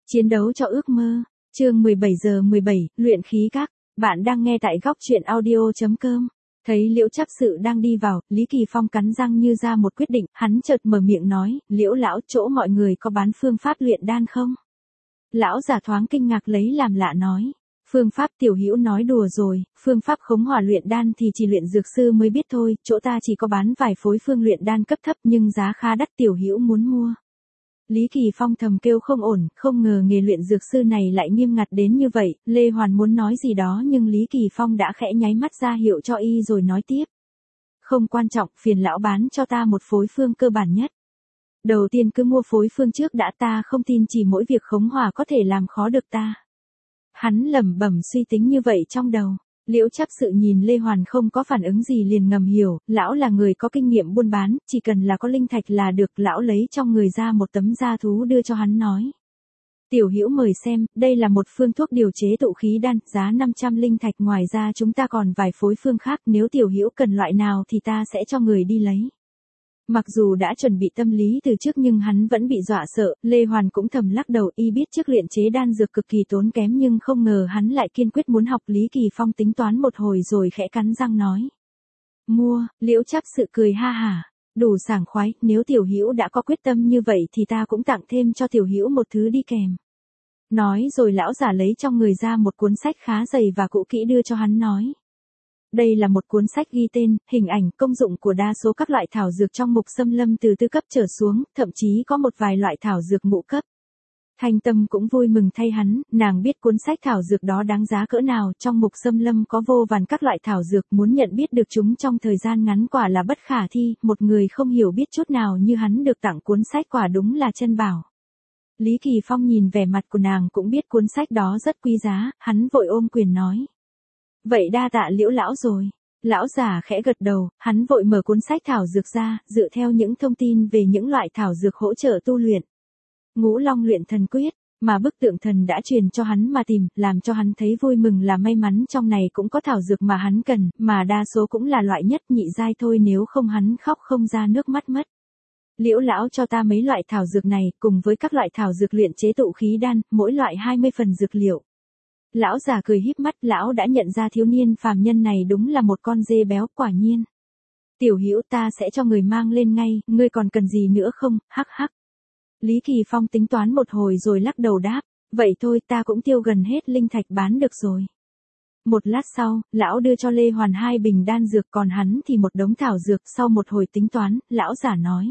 Chiến đấu cho ước mơ. Chương 17:17, luyện khí các. Bạn đang nghe tại góc truyện audio.com. Thấy Liễu Trác Sự đang đi vào, Lý Kỳ Phong cắn răng như ra một quyết định, hắn chợt mở miệng nói, Liễu lão, chỗ mọi người có bán phương pháp luyện đan không? Lão giả thoáng kinh ngạc lấy làm lạ nói. Phương pháp Tiểu Hữu nói đùa rồi, phương pháp khống hỏa luyện đan thì chỉ luyện dược sư mới biết thôi, chỗ ta chỉ có bán vài phối phương luyện đan cấp thấp nhưng giá khá đắt, Tiểu Hữu muốn mua. Lý Kỳ Phong thầm kêu không ổn, không ngờ nghề luyện dược sư này lại nghiêm ngặt đến như vậy, Lê Hoàn muốn nói gì đó nhưng Lý Kỳ Phong đã khẽ nháy mắt ra hiệu cho y rồi nói tiếp. Không quan trọng, phiền lão bán cho ta một phối phương cơ bản nhất. Đầu tiên cứ mua phối phương trước đã, ta không tin chỉ mỗi việc khống hỏa có thể làm khó được ta. Hắn lẩm bẩm suy tính như vậy trong đầu. Liễu Trác Sự nhìn Lê Hoàn không có phản ứng gì liền ngầm hiểu, lão là người có kinh nghiệm buôn bán, chỉ cần là có linh thạch là được, lão lấy trong người ra một tấm da thú đưa cho hắn nói. Tiểu Hữu mời xem, đây là một phương thuốc điều chế tụ khí đan, giá 500 linh thạch, ngoài ra chúng ta còn vài phối phương khác, nếu Tiểu Hữu cần loại nào thì ta sẽ cho người đi lấy. Mặc dù đã chuẩn bị tâm lý từ trước nhưng hắn vẫn bị dọa sợ, Lê Hoàn cũng thầm lắc đầu, y biết trước luyện chế đan dược cực kỳ tốn kém nhưng không ngờ hắn lại kiên quyết muốn học. Lý Kỳ Phong tính toán một hồi rồi khẽ cắn răng nói. Mua. Liễu Trác Sự cười ha hả, đủ sảng khoái, nếu Tiểu Hữu đã có quyết tâm như vậy thì ta cũng tặng thêm cho Tiểu Hữu một thứ đi kèm. Nói rồi lão giả lấy trong người ra một cuốn sách khá dày và cũ kỹ đưa cho hắn nói. Đây là một cuốn sách ghi tên, hình ảnh, công dụng của đa số các loại thảo dược trong mục xâm lâm từ tứ cấp trở xuống, thậm chí có một vài loại thảo dược ngũ cấp. Thanh Tâm cũng vui mừng thay hắn, nàng biết cuốn sách thảo dược đó đáng giá cỡ nào, trong mục xâm lâm có vô vàn các loại thảo dược, muốn nhận biết được chúng trong thời gian ngắn quả là bất khả thi, một người không hiểu biết chút nào như hắn được tặng cuốn sách quả đúng là chân bảo. Lý Kỳ Phong nhìn vẻ mặt của nàng cũng biết cuốn sách đó rất quý giá, hắn vội ôm quyền nói. Vậy đa tạ Liễu lão rồi. Lão già khẽ gật đầu, hắn vội mở cuốn sách thảo dược ra, dựa theo những thông tin về những loại thảo dược hỗ trợ tu luyện. Ngũ Long luyện thần quyết, mà bức tượng thần đã truyền cho hắn mà tìm, làm cho hắn thấy vui mừng là may mắn trong này cũng có thảo dược mà hắn cần, mà đa số cũng là loại nhất nhị giai thôi, nếu không hắn khóc không ra nước mắt mất. Liễu lão cho ta mấy loại thảo dược này, cùng với các loại thảo dược luyện chế tụ khí đan, mỗi loại 20 phần dược liệu. Lão già cười híp mắt, lão đã nhận ra thiếu niên phàm nhân này đúng là một con dê béo, quả nhiên. Tiểu Hữu, ta sẽ cho người mang lên ngay, ngươi còn cần gì nữa không, hắc hắc. Lý Kỳ Phong tính toán một hồi rồi lắc đầu đáp, vậy thôi, ta cũng tiêu gần hết linh thạch bán được rồi. Một lát sau, lão đưa cho Lê Hoàn 2 bình đan dược, còn hắn thì một đống thảo dược. Sau một hồi tính toán, lão giả nói.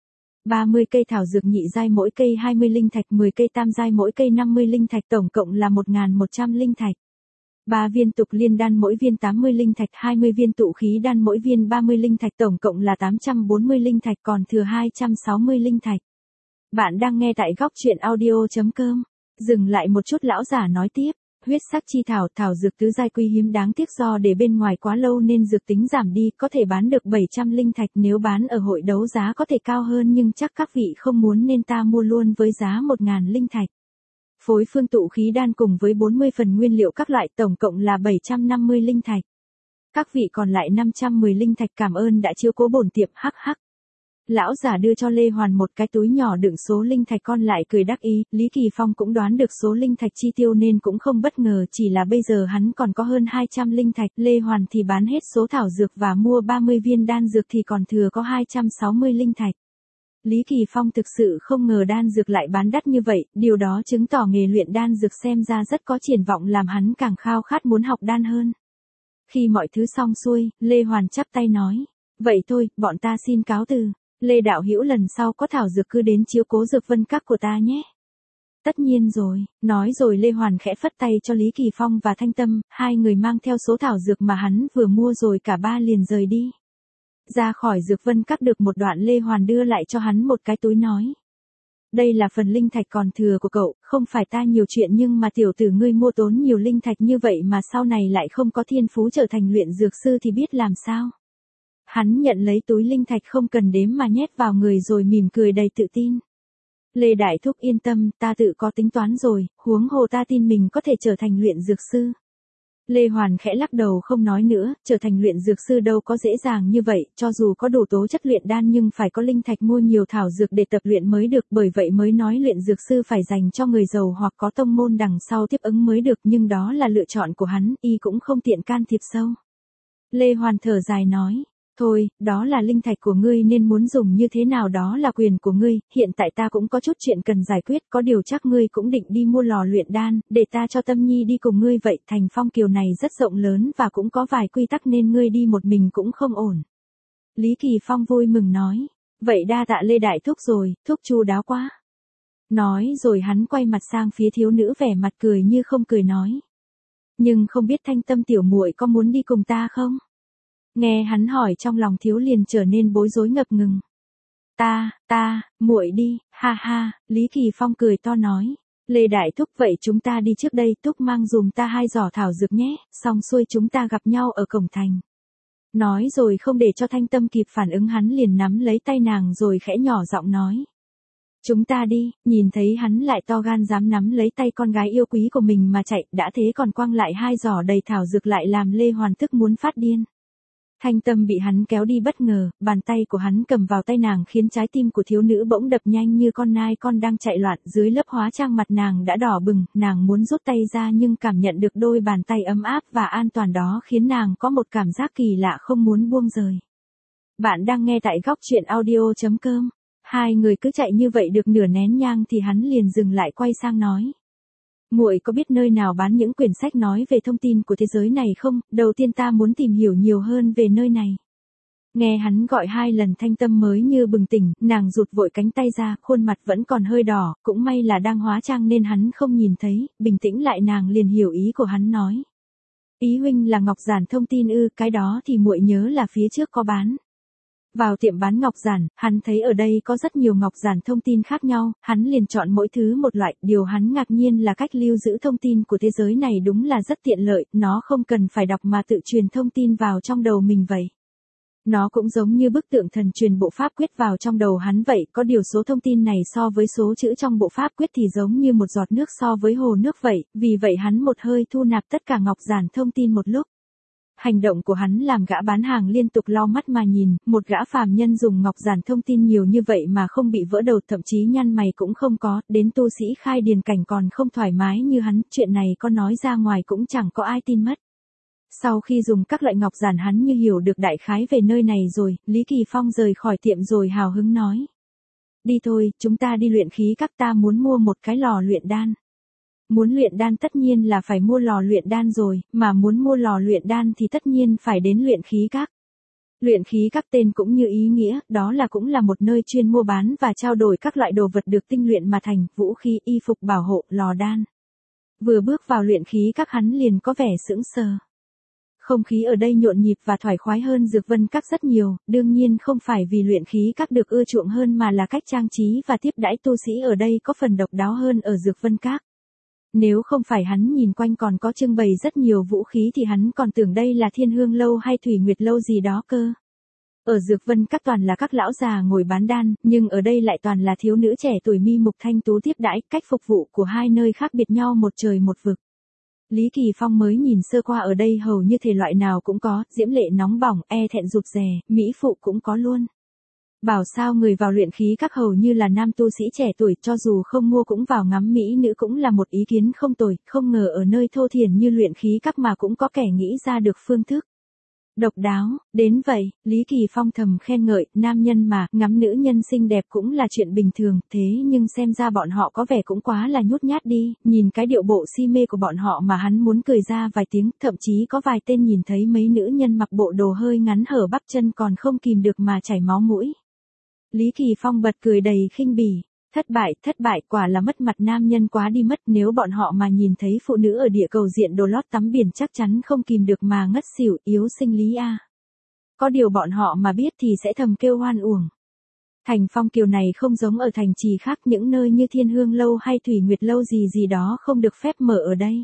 30 cây thảo dược nhị giai mỗi cây 20 linh thạch, 10 cây tam giai mỗi cây 50 linh thạch, tổng cộng là 1.100 linh thạch. 3 viên tục liên đan mỗi viên 80 linh thạch, 20 viên tụ khí đan mỗi viên 30 linh thạch, tổng cộng là 840 linh thạch, còn thừa 260 linh thạch. Bạn đang nghe tại góc truyện audio.com. Dừng lại một chút, lão giả nói tiếp. Huyết sắc chi thảo, thảo dược tứ giai quý hiếm, đáng tiếc do để bên ngoài quá lâu nên dược tính giảm đi, có thể bán được 700 linh thạch, nếu bán ở hội đấu giá có thể cao hơn nhưng chắc các vị không muốn nên ta mua luôn với giá 1.000 linh thạch. Phối phương tụ khí đan cùng với 40 phần nguyên liệu các loại, tổng cộng là 750 linh thạch. Các vị còn lại 510 linh thạch, cảm ơn đã chiếu cố bổn tiệm, hắc hắc. Lão giả đưa cho Lê Hoàn một cái túi nhỏ đựng số linh thạch, con lại cười đắc ý. Lý Kỳ Phong cũng đoán được số linh thạch chi tiêu nên cũng không bất ngờ, chỉ là bây giờ hắn còn có hơn 200 linh thạch, Lê Hoàn thì bán hết số thảo dược và mua 30 viên đan dược thì còn thừa có 260 linh thạch. Lý Kỳ Phong thực sự không ngờ đan dược lại bán đắt như vậy, điều đó chứng tỏ nghề luyện đan dược xem ra rất có triển vọng, làm hắn càng khao khát muốn học đan hơn. Khi mọi thứ xong xuôi, Lê Hoàn chắp tay nói, vậy thôi, bọn ta xin cáo từ. Lê đạo hữu, lần sau có thảo dược cứ đến chiếu cố dược vân các của ta nhé. Tất nhiên rồi, nói rồi Lê Hoàn khẽ phất tay cho Lý Kỳ Phong và Thanh Tâm, hai người mang theo số thảo dược mà hắn vừa mua rồi cả ba liền rời đi. Ra khỏi dược vân các được một đoạn, Lê Hoàn đưa lại cho hắn một cái túi nói. Đây là phần linh thạch còn thừa của cậu, không phải ta nhiều chuyện nhưng mà tiểu tử ngươi mua tốn nhiều linh thạch như vậy mà sau này lại không có thiên phú trở thành luyện dược sư thì biết làm sao. Hắn nhận lấy túi linh thạch không cần đếm mà nhét vào người rồi mỉm cười đầy tự tin. Lê Đại Thúc yên tâm, ta tự có tính toán rồi, huống hồ ta tin mình có thể trở thành luyện dược sư. Lê Hoàn khẽ lắc đầu không nói nữa, trở thành luyện dược sư đâu có dễ dàng như vậy, cho dù có đủ tố chất luyện đan nhưng phải có linh thạch mua nhiều thảo dược để tập luyện mới được, bởi vậy mới nói luyện dược sư phải dành cho người giàu hoặc có tông môn đằng sau tiếp ứng mới được, nhưng đó là lựa chọn của hắn, y cũng không tiện can thiệp sâu. Lê Hoàn thở dài nói, thôi, đó là linh thạch của ngươi nên muốn dùng như thế nào đó là quyền của ngươi, hiện tại ta cũng có chút chuyện cần giải quyết, có điều chắc ngươi cũng định đi mua lò luyện đan, để ta cho Tâm Nhi đi cùng ngươi vậy, thành Phong Kiều này rất rộng lớn và cũng có vài quy tắc nên ngươi đi một mình cũng không ổn. Lý Kỳ Phong vui mừng nói, vậy đa tạ Lê Đại Thúc rồi, thúc chu đáo quá. Nói rồi hắn quay mặt sang phía thiếu nữ vẻ mặt cười như không cười nói. Nhưng không biết Thanh Tâm tiểu muội có muốn đi cùng ta không? Nghe hắn hỏi trong lòng thiếu liền trở nên bối rối ngập ngừng. Muội đi, ha ha, Lý Kỳ Phong cười to nói. Lê Đại Thúc vậy chúng ta đi trước đây, Thúc mang dùm ta 2 giỏ thảo dược nhé, xong xuôi chúng ta gặp nhau ở cổng thành. Nói rồi không để cho Thanh Tâm kịp phản ứng hắn liền nắm lấy tay nàng rồi khẽ nhỏ giọng nói. Chúng ta đi, nhìn thấy hắn lại to gan dám nắm lấy tay con gái yêu quý của mình mà chạy, đã thế còn quăng lại 2 giỏ đầy thảo dược lại làm Lê Hoàn tức muốn phát điên. Thanh Tâm bị hắn kéo đi bất ngờ, bàn tay của hắn cầm vào tay nàng khiến trái tim của thiếu nữ bỗng đập nhanh như con nai con đang chạy loạn, dưới lớp hóa trang mặt nàng đã đỏ bừng, nàng muốn rút tay ra nhưng cảm nhận được đôi bàn tay ấm áp và an toàn đó khiến nàng có một cảm giác kỳ lạ không muốn buông rời. Bạn đang nghe tại góc truyện audio.com. Hai người cứ chạy như vậy được nửa nén nhang thì hắn liền dừng lại quay sang nói. Muội có biết nơi nào bán những quyển sách nói về thông tin của thế giới này không? Đầu tiên ta muốn tìm hiểu nhiều hơn về nơi này. Nghe hắn gọi 2 lần Thanh Tâm mới như bừng tỉnh, nàng rụt vội cánh tay ra, khuôn mặt vẫn còn hơi đỏ, cũng may là đang hóa trang nên hắn không nhìn thấy, bình tĩnh lại nàng liền hiểu ý của hắn nói. Ý huynh là ngọc giản thông tin ư, cái đó thì muội nhớ là phía trước có bán. Vào tiệm bán ngọc giản, hắn thấy ở đây có rất nhiều ngọc giản thông tin khác nhau, hắn liền chọn mỗi thứ một loại, điều hắn ngạc nhiên là cách lưu giữ thông tin của thế giới này đúng là rất tiện lợi, nó không cần phải đọc mà tự truyền thông tin vào trong đầu mình vậy. Nó cũng giống như bức tượng thần truyền bộ pháp quyết vào trong đầu hắn vậy, có điều số thông tin này so với số chữ trong bộ pháp quyết thì giống như một giọt nước so với hồ nước vậy, vì vậy hắn một hơi thu nạp tất cả ngọc giản thông tin một lúc. Hành động của hắn làm gã bán hàng liên tục lau mắt mà nhìn, một gã phàm nhân dùng ngọc giản thông tin nhiều như vậy mà không bị vỡ đầu, thậm chí nhăn mày cũng không có, đến tu sĩ khai điền cảnh còn không thoải mái như hắn, chuyện này có nói ra ngoài cũng chẳng có ai tin mất. Sau khi dùng các loại ngọc giản hắn như hiểu được đại khái về nơi này rồi, Lý Kỳ Phong rời khỏi tiệm rồi hào hứng nói. Đi thôi, chúng ta đi luyện khí các, ta muốn mua một cái lò luyện đan. Muốn luyện đan tất nhiên là phải mua lò luyện đan rồi, mà muốn mua lò luyện đan thì tất nhiên phải đến luyện khí các. Luyện khí các tên cũng như ý nghĩa, đó là cũng là một nơi chuyên mua bán và trao đổi các loại đồ vật được tinh luyện mà thành, vũ khí, y phục bảo hộ, lò đan. Vừa bước vào luyện khí các hắn liền có vẻ sững sờ. Không khí ở đây nhộn nhịp và thoải khoái hơn Dược Vân các rất nhiều, đương nhiên không phải vì luyện khí các được ưa chuộng hơn mà là cách trang trí và tiếp đãi tu sĩ ở đây có phần độc đáo hơn ở Dược Vân các. Nếu không phải hắn nhìn quanh còn có trưng bày rất nhiều vũ khí thì hắn còn tưởng đây là Thiên Hương lâu hay Thủy Nguyệt lâu gì đó cơ. Ở Dược Vân các toàn là các lão già ngồi bán đan, nhưng ở đây lại toàn là thiếu nữ trẻ tuổi mi mục thanh tú tiếp đãi, cách phục vụ của hai nơi khác biệt nhau một trời một vực. Lý Kỳ Phong mới nhìn sơ qua ở đây hầu như thể loại nào cũng có, diễm lệ nóng bỏng, e thẹn rụt rè, mỹ phụ cũng có luôn. Bảo sao người vào luyện khí các hầu như là nam tu sĩ trẻ tuổi, cho dù không mua cũng vào ngắm mỹ nữ cũng là một ý kiến không tồi, không ngờ ở nơi thô thiển như luyện khí các mà cũng có kẻ nghĩ ra được phương thức. Độc đáo, đến vậy, Lý Kỳ Phong thầm khen ngợi, nam nhân mà, ngắm nữ nhân xinh đẹp cũng là chuyện bình thường, thế nhưng xem ra bọn họ có vẻ cũng quá là nhút nhát đi, nhìn cái điệu bộ si mê của bọn họ mà hắn muốn cười ra vài tiếng, thậm chí có vài tên nhìn thấy mấy nữ nhân mặc bộ đồ hơi ngắn hở bắp chân còn không kìm được mà chảy máu mũi. Lý Kỳ Phong bật cười đầy khinh bỉ. Thất bại, quả là mất mặt nam nhân quá đi mất, nếu bọn họ mà nhìn thấy phụ nữ ở địa cầu diện đồ lót tắm biển chắc chắn không kìm được mà ngất xỉu, yếu sinh lý a. Có điều bọn họ mà biết thì sẽ thầm kêu hoan uổng. Thành Phong Kiều này không giống ở thành trì khác, những nơi như Thiên Hương lâu hay Thủy Nguyệt lâu gì đó không được phép mở ở đây.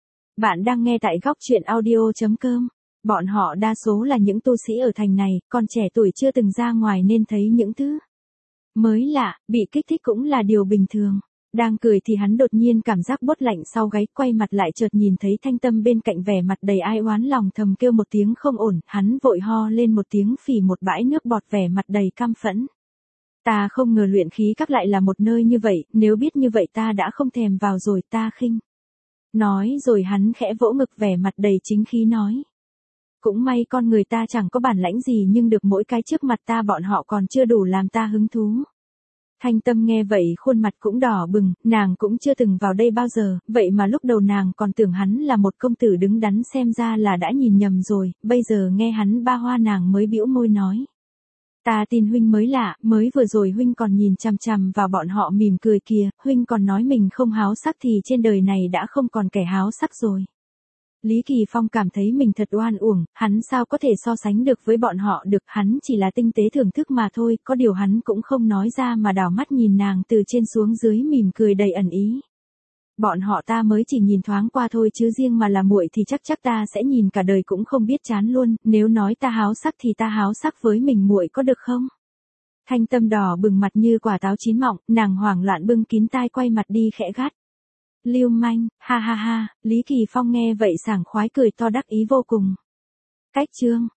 Bạn đang nghe tại góc truyện audio.com. Bọn họ đa số là những tu sĩ ở thành này, còn trẻ tuổi chưa từng ra ngoài nên thấy những thứ mới lạ, bị kích thích cũng là điều bình thường. Đang cười thì hắn đột nhiên cảm giác bốt lạnh sau gáy, quay mặt lại chợt nhìn thấy Thanh Tâm bên cạnh vẻ mặt đầy ai oán, lòng thầm kêu một tiếng không ổn, hắn vội ho lên một tiếng phì một bãi nước bọt, vẻ mặt đầy căm phẫn. Ta không ngờ luyện khí các lại là một nơi như vậy, nếu biết như vậy ta đã không thèm vào rồi, ta khinh. Nói rồi hắn khẽ vỗ ngực, vẻ mặt đầy chính khí nói. Cũng may con người ta chẳng có bản lãnh gì, nhưng được mỗi cái trước mặt ta bọn họ còn chưa đủ làm ta hứng thú. Thanh Tâm nghe vậy khuôn mặt cũng đỏ bừng, nàng cũng chưa từng vào đây bao giờ, vậy mà lúc đầu nàng còn tưởng hắn là một công tử đứng đắn, xem ra là đã nhìn nhầm rồi, bây giờ nghe hắn ba hoa nàng mới bĩu môi nói. Ta tin huynh mới lạ, mới vừa rồi huynh còn nhìn chằm chằm vào bọn họ mỉm cười kìa, huynh còn nói mình không háo sắc thì trên đời này đã không còn kẻ háo sắc rồi. Lý Kỳ Phong cảm thấy mình thật oan uổng, hắn sao có thể so sánh được với bọn họ được, hắn chỉ là tinh tế thưởng thức mà thôi, có điều hắn cũng không nói ra mà đảo mắt nhìn nàng từ trên xuống dưới mỉm cười đầy ẩn ý. Bọn họ ta mới chỉ nhìn thoáng qua thôi chứ riêng mà là muội thì chắc ta sẽ nhìn cả đời cũng không biết chán luôn, nếu nói ta háo sắc thì ta háo sắc với mình muội có được không? Thanh Tâm đỏ bừng mặt như quả táo chín mọng, nàng hoảng loạn bưng kín tai quay mặt đi khẽ gắt. Lưu manh, ha ha ha, Lý Kỳ Phong nghe vậy sảng khoái cười to đắc ý vô cùng. Cách chương